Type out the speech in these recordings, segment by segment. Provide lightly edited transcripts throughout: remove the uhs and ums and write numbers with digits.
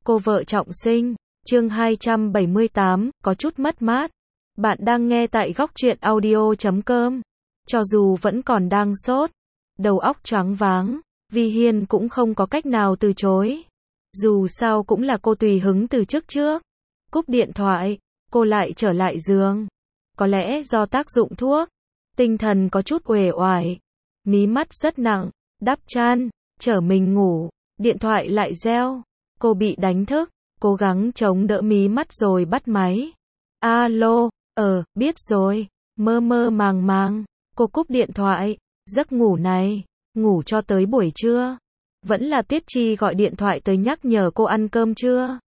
Cô vợ trọng sinh, chương 278, có chút mất mát. Bạn đang nghe tại góc truyện audio.com. Cho dù vẫn còn đang sốt, đầu óc choáng váng, Vi Hiên cũng không có cách nào từ chối. Dù sao cũng là cô tùy hứng từ trước. Cúp điện thoại, cô lại trở lại giường. Có lẽ do tác dụng thuốc, tinh thần có chút uể oải, mí mắt rất nặng, đắp chăn, trở mình ngủ, điện thoại lại reo. Cô bị đánh thức, cố gắng chống đỡ mí mắt rồi bắt máy. Alo, biết rồi, mơ mơ màng màng, cô cúp điện thoại. Giấc ngủ này, ngủ cho tới buổi trưa. Vẫn là Tiết Chi gọi điện thoại tới nhắc nhở cô ăn cơm trưa.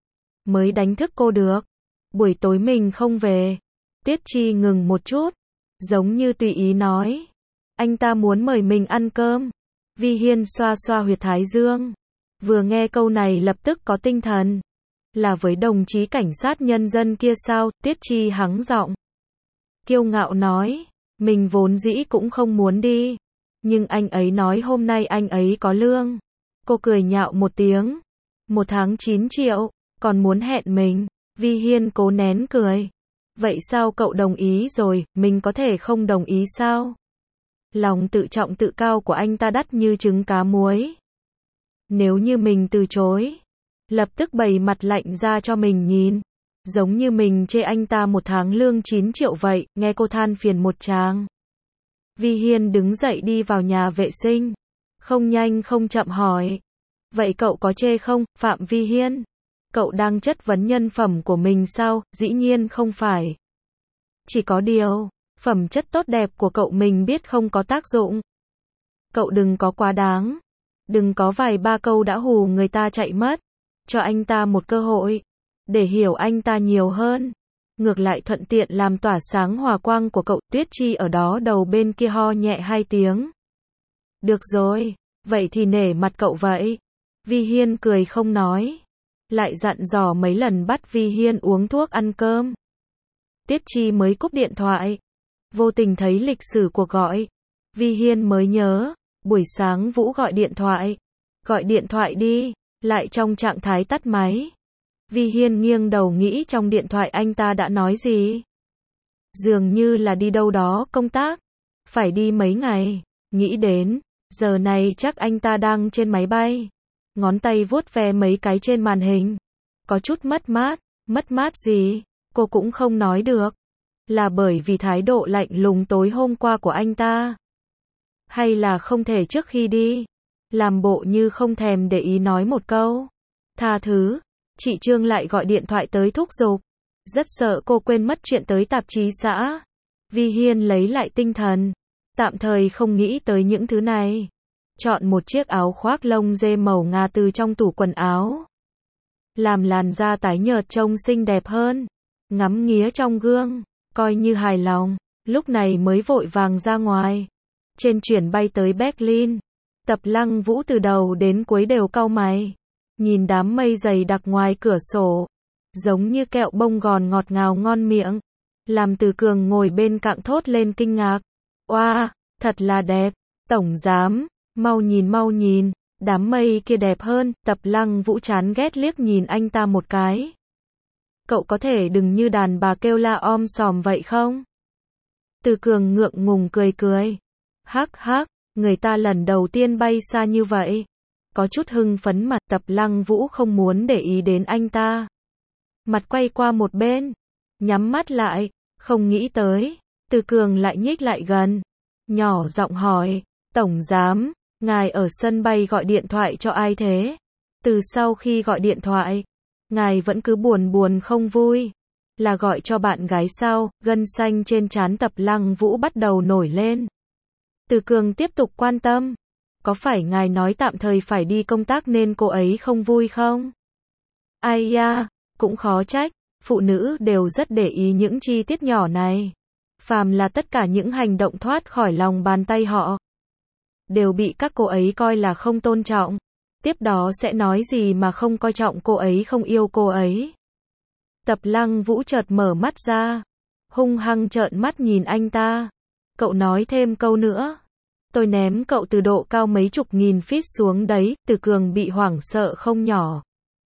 Mới đánh thức cô được. Buổi tối mình không về. Tiết Chi ngừng một chút, giống như tùy ý nói. Anh ta muốn mời mình ăn cơm. Vi Hiên xoa xoa huyệt thái dương. Vừa nghe câu này lập tức có tinh thần. Là với đồng chí cảnh sát nhân dân kia sao? Tiết Chi hắng giọng, kiêu ngạo nói. Mình vốn dĩ cũng không muốn đi. Nhưng anh ấy nói hôm nay anh ấy có lương. Cô cười nhạo một tiếng. 1 tháng 9 triệu, còn muốn hẹn mình. Vi Hiên cố nén cười. Vậy sao cậu đồng ý rồi, mình có thể không đồng ý sao? Lòng tự trọng tự cao của anh ta đắt như trứng cá muối. Nếu như mình từ chối, lập tức bày mặt lạnh ra cho mình nhìn. Giống như mình chê anh ta 1 tháng lương 9 triệu vậy, nghe cô than phiền một tràng. Vi Hiên đứng dậy đi vào nhà vệ sinh. Không nhanh không chậm hỏi. Vậy cậu có chê không, Phạm Vi Hiên? Cậu đang chất vấn nhân phẩm của mình sao? Dĩ nhiên không phải. Chỉ có điều, phẩm chất tốt đẹp của cậu mình biết không có tác dụng. Cậu đừng có quá đáng. Đừng có vài ba câu đã hù người ta chạy mất. Cho anh ta một cơ hội. Để hiểu anh ta nhiều hơn. Ngược lại thuận tiện làm tỏa sáng hòa quang của cậu. Tuyết Chi ở đó đầu bên kia ho nhẹ 2 tiếng. Được rồi, vậy thì nể mặt cậu vậy. Vi Hiên cười không nói. Lại dặn dò mấy lần bắt Vi Hiên uống thuốc ăn cơm. Tiết Chi mới cúp điện thoại. Vô tình thấy lịch sử cuộc gọi. Vi Hiên mới nhớ. Buổi sáng Vũ gọi điện thoại. Gọi điện thoại đi. Lại trong trạng thái tắt máy. Vi Hiên nghiêng đầu nghĩ trong điện thoại anh ta đã nói gì. Dường như là đi đâu đó công tác. Phải đi mấy ngày. Nghĩ đến, giờ này chắc anh ta đang trên máy bay. Ngón tay vuốt ve mấy cái trên màn hình. Có chút mất mát gì, cô cũng không nói được. Là bởi vì thái độ lạnh lùng tối hôm qua của anh ta. Hay là không thể trước khi đi, làm bộ như không thèm để ý nói một câu. Tha thứ, chị Trương lại gọi điện thoại tới thúc giục. Rất sợ cô quên mất chuyện tới tạp chí xã. Vi Hiên lấy lại tinh thần. Tạm thời không nghĩ tới những thứ này. Chọn một chiếc áo khoác lông dê màu ngà từ trong tủ quần áo. Làm làn da tái nhợt trông xinh đẹp hơn. Ngắm nghía trong gương, coi như hài lòng. Lúc này mới vội vàng ra ngoài. Trên chuyến bay tới Berlin, Tập Lăng Vũ từ đầu đến cuối đều cau mày. Nhìn đám mây dày đặc ngoài cửa sổ. Giống như kẹo bông gòn ngọt ngào ngon miệng. Làm Từ Cường ngồi bên cạnh thốt lên kinh ngạc. Oa, thật là đẹp. Tổng giám, mau nhìn, đám mây kia đẹp hơn. Tập Lăng Vũ chán ghét liếc nhìn anh ta một cái. Cậu có thể đừng như đàn bà kêu la om sòm vậy không? Từ Cường ngượng ngùng cười. Hắc, người ta lần đầu tiên bay xa như vậy. Có chút hưng phấn mặt. Tập Lăng Vũ không muốn để ý đến anh ta. Mặt quay qua một bên, nhắm mắt lại, không nghĩ tới. Từ Cường lại nhích lại gần, nhỏ giọng hỏi, Tổng giám, ngài ở sân bay gọi điện thoại cho ai thế? Từ sau khi gọi điện thoại, ngài vẫn cứ buồn không vui. Là gọi cho bạn gái sao? Gân xanh trên trán Tập Lăng Vũ bắt đầu nổi lên. Từ Cường tiếp tục quan tâm. Có phải ngài nói tạm thời phải đi công tác nên cô ấy không vui không? Ai da, cũng khó trách. Phụ nữ đều rất để ý những chi tiết nhỏ này. Phàm là tất cả những hành động thoát khỏi lòng bàn tay họ, đều bị các cô ấy coi là không tôn trọng. Tiếp đó sẽ nói gì mà không coi trọng cô ấy, không yêu cô ấy. Tập Lăng Vũ chợt mở mắt ra, hung hăng trợn mắt nhìn anh ta. Cậu nói thêm câu nữa, tôi ném cậu từ độ cao mấy chục nghìn feet xuống đấy. Từ Cường bị hoảng sợ không nhỏ.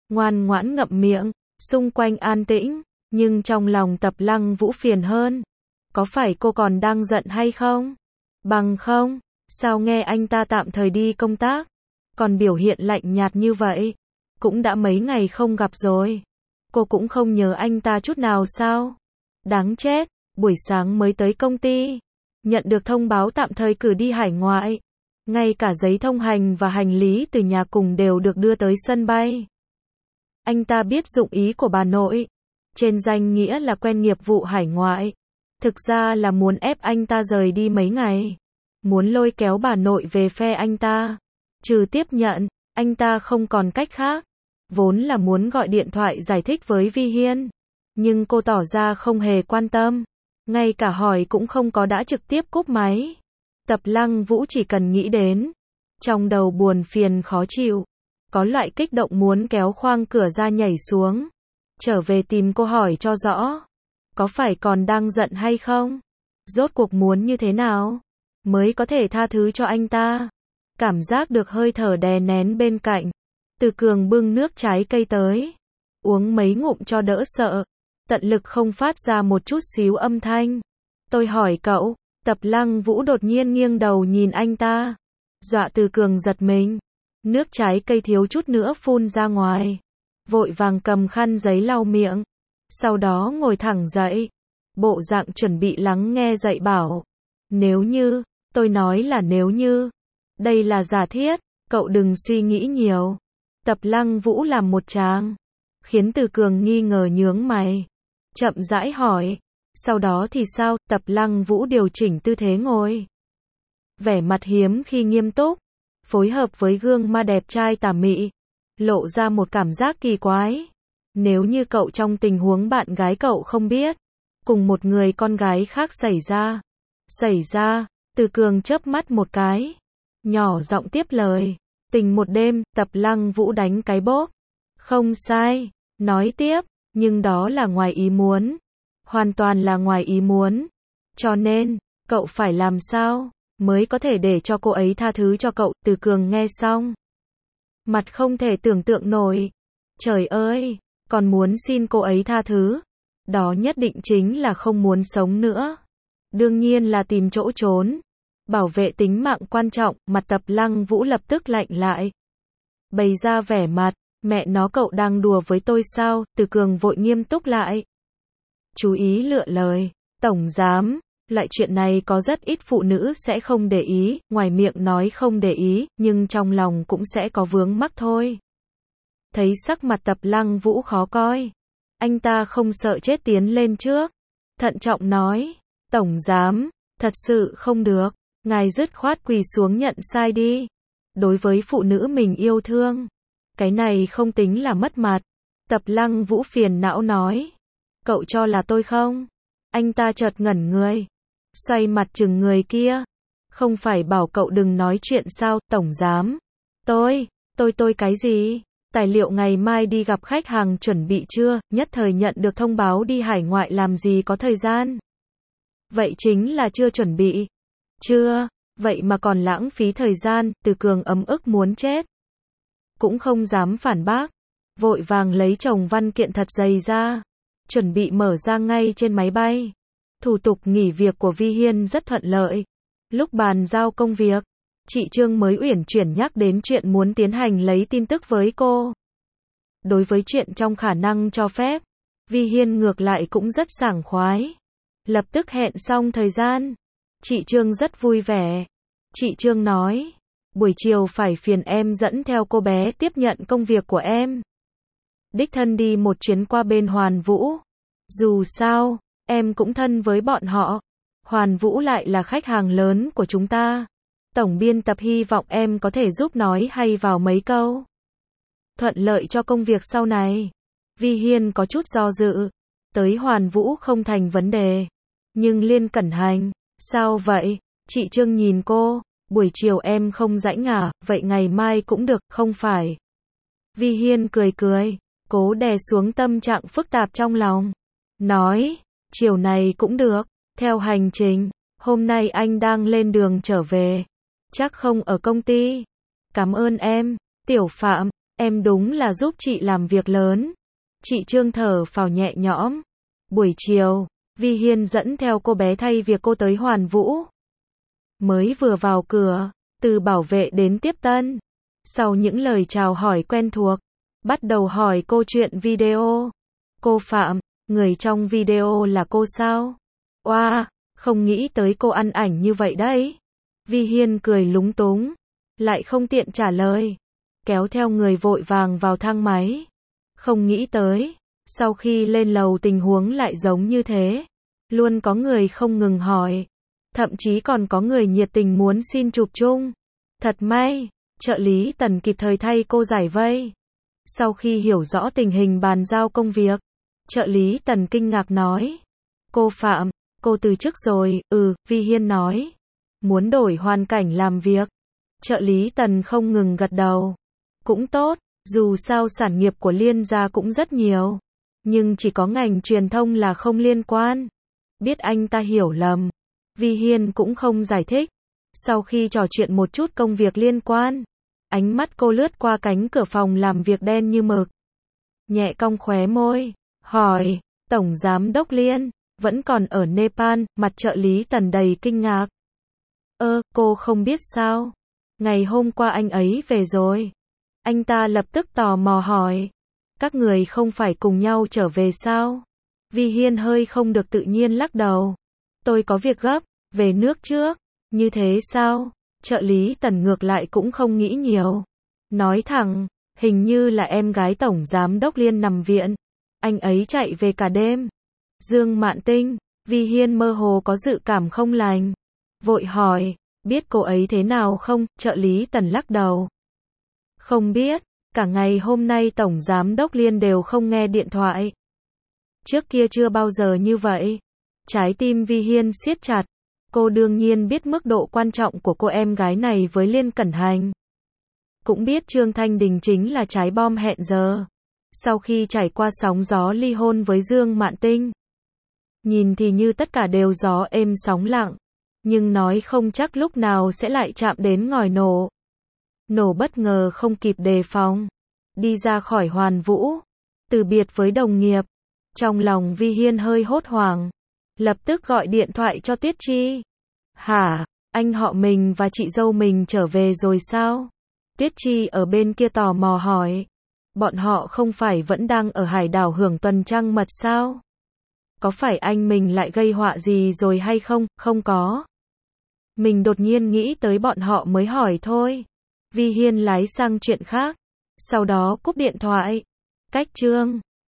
ngoan ngoãn ngậm miệng, xung quanh an tĩnh, nhưng trong lòng Tập Lăng Vũ phiền hơn. Có phải cô còn đang giận hay không? Bằng không, sao nghe anh ta tạm thời đi công tác, còn biểu hiện lạnh nhạt như vậy? Cũng đã mấy ngày không gặp rồi. Cô cũng không nhớ anh ta chút nào sao? Đáng chết, buổi sáng mới tới công ty, nhận được thông báo tạm thời cử đi hải ngoại. Ngay cả giấy thông hành và hành lý từ nhà cùng đều được đưa tới sân bay. Anh ta biết dụng ý của bà nội. Trên danh nghĩa là quen nghiệp vụ hải ngoại. Thực ra là muốn ép anh ta rời đi mấy ngày. Muốn lôi kéo bà nội về phe anh ta. Trừ tiếp nhận, anh ta không còn cách khác. Vốn là muốn gọi điện thoại giải thích với Vi Hiên. Nhưng cô tỏ ra không hề quan tâm. Ngay cả hỏi cũng không có đã trực tiếp cúp máy. Tập Lăng Vũ chỉ cần nghĩ đến. Trong đầu buồn phiền khó chịu. Có loại kích động muốn kéo khoang cửa ra nhảy xuống. Trở về tìm cô hỏi cho rõ. Có phải còn đang giận hay không? Rốt cuộc muốn như thế nào? Mới có thể tha thứ cho anh ta. Cảm giác được hơi thở đè nén bên cạnh. Từ Cường bưng nước trái cây tới. Uống mấy ngụm cho đỡ sợ. Tận lực không phát ra một chút xíu âm thanh. Tôi hỏi cậu. Tập Lăng Vũ đột nhiên nghiêng đầu nhìn anh ta. Dọa Từ Cường giật mình. Nước trái cây thiếu chút nữa phun ra ngoài. Vội vàng cầm khăn giấy lau miệng. Sau đó ngồi thẳng dậy. Bộ dạng chuẩn bị lắng nghe dạy bảo. Nếu như, tôi nói là nếu như. Đây là giả thiết, cậu đừng suy nghĩ nhiều. Tập Lăng Vũ làm một tràng. Khiến Từ Cường nghi ngờ nhướng mày. Chậm rãi hỏi. Sau đó thì sao? Tập Lăng Vũ điều chỉnh tư thế ngồi. Vẻ mặt hiếm khi nghiêm túc. Phối hợp với gương ma đẹp trai tà mị. Lộ ra một cảm giác kỳ quái. Nếu như cậu trong tình huống bạn gái cậu không biết. Cùng một người con gái khác xảy ra. Từ Cường chớp mắt một cái. Nhỏ giọng tiếp lời. Tình một đêm, Tập Lăng Vũ đánh cái bốp. Không sai. Nói tiếp. Nhưng đó là ngoài ý muốn. Hoàn toàn là ngoài ý muốn. Cho nên, cậu phải làm sao mới có thể để cho cô ấy tha thứ cho cậu? Từ Cường nghe xong. Mặt không thể tưởng tượng nổi. Trời ơi, còn muốn xin cô ấy tha thứ. Đó nhất định chính là không muốn sống nữa. Đương nhiên là tìm chỗ trốn. Bảo vệ tính mạng quan trọng. Mặt Tập Lăng Vũ lập tức lạnh lại. Bày ra vẻ mặt. Mẹ nó, cậu đang đùa với tôi sao? Từ Cường vội nghiêm túc lại. Chú ý lựa lời. Tổng giám, loại chuyện này có rất ít phụ nữ sẽ không để ý, ngoài miệng nói không để ý, nhưng trong lòng cũng sẽ có vướng mắc thôi. Thấy sắc mặt Tập Lăng Vũ khó coi. Anh ta không sợ chết tiến lên trước. Thận trọng nói. Tổng giám, thật sự không được. Ngài dứt khoát quỳ xuống nhận sai đi. Đối với phụ nữ mình yêu thương. Cái này không tính là mất mặt. Tập Lăng Vũ phiền não nói. Cậu cho là tôi không? Anh ta chợt ngẩn người. Xoay mặt chừng người kia. Không phải bảo cậu đừng nói chuyện sao, tổng giám? Tôi cái gì? Tài liệu ngày mai đi gặp khách hàng chuẩn bị chưa? Nhất thời nhận được thông báo đi hải ngoại làm gì có thời gian? Vậy chính là chưa chuẩn bị. Chưa, vậy mà còn lãng phí thời gian. Từ Cường ấm ức muốn chết. Cũng không dám phản bác. Vội vàng lấy chồng văn kiện thật dày ra. Chuẩn bị mở ra ngay trên máy bay. Thủ tục nghỉ việc của Vi Hiên rất thuận lợi. Lúc bàn giao công việc, chị Trương mới uyển chuyển nhắc đến chuyện muốn tiến hành lấy tin tức với cô. Đối với chuyện trong khả năng cho phép, Vi Hiên ngược lại cũng rất sảng khoái. Lập tức hẹn xong thời gian. Chị Trương rất vui vẻ. Chị Trương nói, buổi chiều phải phiền em dẫn theo cô bé tiếp nhận công việc của em. Đích thân đi một chuyến qua bên Hoàn Vũ. Dù sao, em cũng thân với bọn họ. Hoàn Vũ lại là khách hàng lớn của chúng ta. Tổng biên tập hy vọng em có thể giúp nói hay vào mấy câu. Thuận lợi cho công việc sau này. Vi Hiên có chút do dự. Tới Hoàn Vũ không thành vấn đề. Nhưng Liên Cẩn Hành, sao vậy? Chị Trương nhìn cô. Buổi chiều em không rảnh à? Vậy ngày mai cũng được, không phải? Vi Hiên cười cười. Cố đè xuống tâm trạng phức tạp trong lòng. Nói, chiều này cũng được. Theo hành trình, hôm nay anh đang lên đường trở về. Chắc không ở công ty. Cảm ơn em, Tiểu Phạm. Em đúng là giúp chị làm việc lớn. Chị Trương thở phào nhẹ nhõm. Buổi chiều, Vi Hiên dẫn theo cô bé thay việc cô tới Hoàn Vũ. Mới vừa vào cửa, từ bảo vệ đến tiếp tân. Sau những lời chào hỏi quen thuộc, bắt đầu hỏi cô chuyện video. Cô Phạm, người trong video là cô sao? Oa, không nghĩ tới cô ăn ảnh như vậy đấy. Vi Hiên cười lúng túng, lại không tiện trả lời. Kéo theo người vội vàng vào thang máy. Không nghĩ tới, sau khi lên lầu tình huống lại giống như thế. Luôn có người không ngừng hỏi. Thậm chí còn có người nhiệt tình muốn xin chụp chung. Thật may, trợ lý Tần kịp thời thay cô giải vây. Sau khi hiểu rõ tình hình bàn giao công việc, trợ lý Tần kinh ngạc nói. Cô Phạm, cô từ chức rồi, Vi Hiên nói. Muốn đổi hoàn cảnh làm việc. Trợ lý Tần không ngừng gật đầu. Cũng tốt, dù sao sản nghiệp của Liên gia cũng rất nhiều. Nhưng chỉ có ngành truyền thông là không liên quan. Biết anh ta hiểu lầm. Vi Hiên cũng không giải thích. Sau khi trò chuyện một chút công việc liên quan, ánh mắt cô lướt qua cánh cửa phòng làm việc đen như mực. Nhẹ cong khóe môi, hỏi, Tổng Giám đốc Liên, vẫn còn ở Nepal, mặt trợ lý Tần đầy kinh ngạc. Cô không biết sao? Ngày hôm qua anh ấy về rồi. Anh ta lập tức tò mò hỏi. Các người không phải cùng nhau trở về sao? Vi Hiên hơi không được tự nhiên lắc đầu. Tôi có việc gấp, về nước trước. Như thế sao? Trợ lý Tần ngược lại cũng không nghĩ nhiều. Nói thẳng, hình như là em gái Tổng Giám đốc Liên nằm viện. Anh ấy chạy về cả đêm. Dương Mạn Tinh, Vi Hiên mơ hồ có dự cảm không lành. Vội hỏi, biết cô ấy thế nào không? Trợ lý Tần lắc đầu. Không biết, cả ngày hôm nay Tổng Giám đốc Liên đều không nghe điện thoại. Trước kia chưa bao giờ như vậy. Trái tim Vi Hiên siết chặt. Cô đương nhiên biết mức độ quan trọng của cô em gái này với Liên Cẩn Hành. Cũng biết Trương Thanh Đình chính là trái bom hẹn giờ. Sau khi trải qua sóng gió ly hôn với Dương Mạn Tinh. Nhìn thì như tất cả đều gió êm sóng lặng. Nhưng nói không chắc lúc nào sẽ lại chạm đến ngòi nổ. Nổ bất ngờ không kịp đề phòng. Đi ra khỏi Hoàn Vũ. Từ biệt với đồng nghiệp. Trong lòng Vi Hiên hơi hốt hoảng. Lập tức gọi điện thoại cho Tuyết Chi. Hả, anh họ mình và chị dâu mình trở về rồi sao? Tuyết Chi ở bên kia tò mò hỏi. Bọn họ không phải vẫn đang ở hải đảo hưởng tuần trăng mật sao? Có phải anh mình lại gây họa gì rồi hay không? Không có. Mình đột nhiên nghĩ tới bọn họ mới hỏi thôi. Vi Hiên lái sang chuyện khác. Sau đó cúp điện thoại. Cách Trương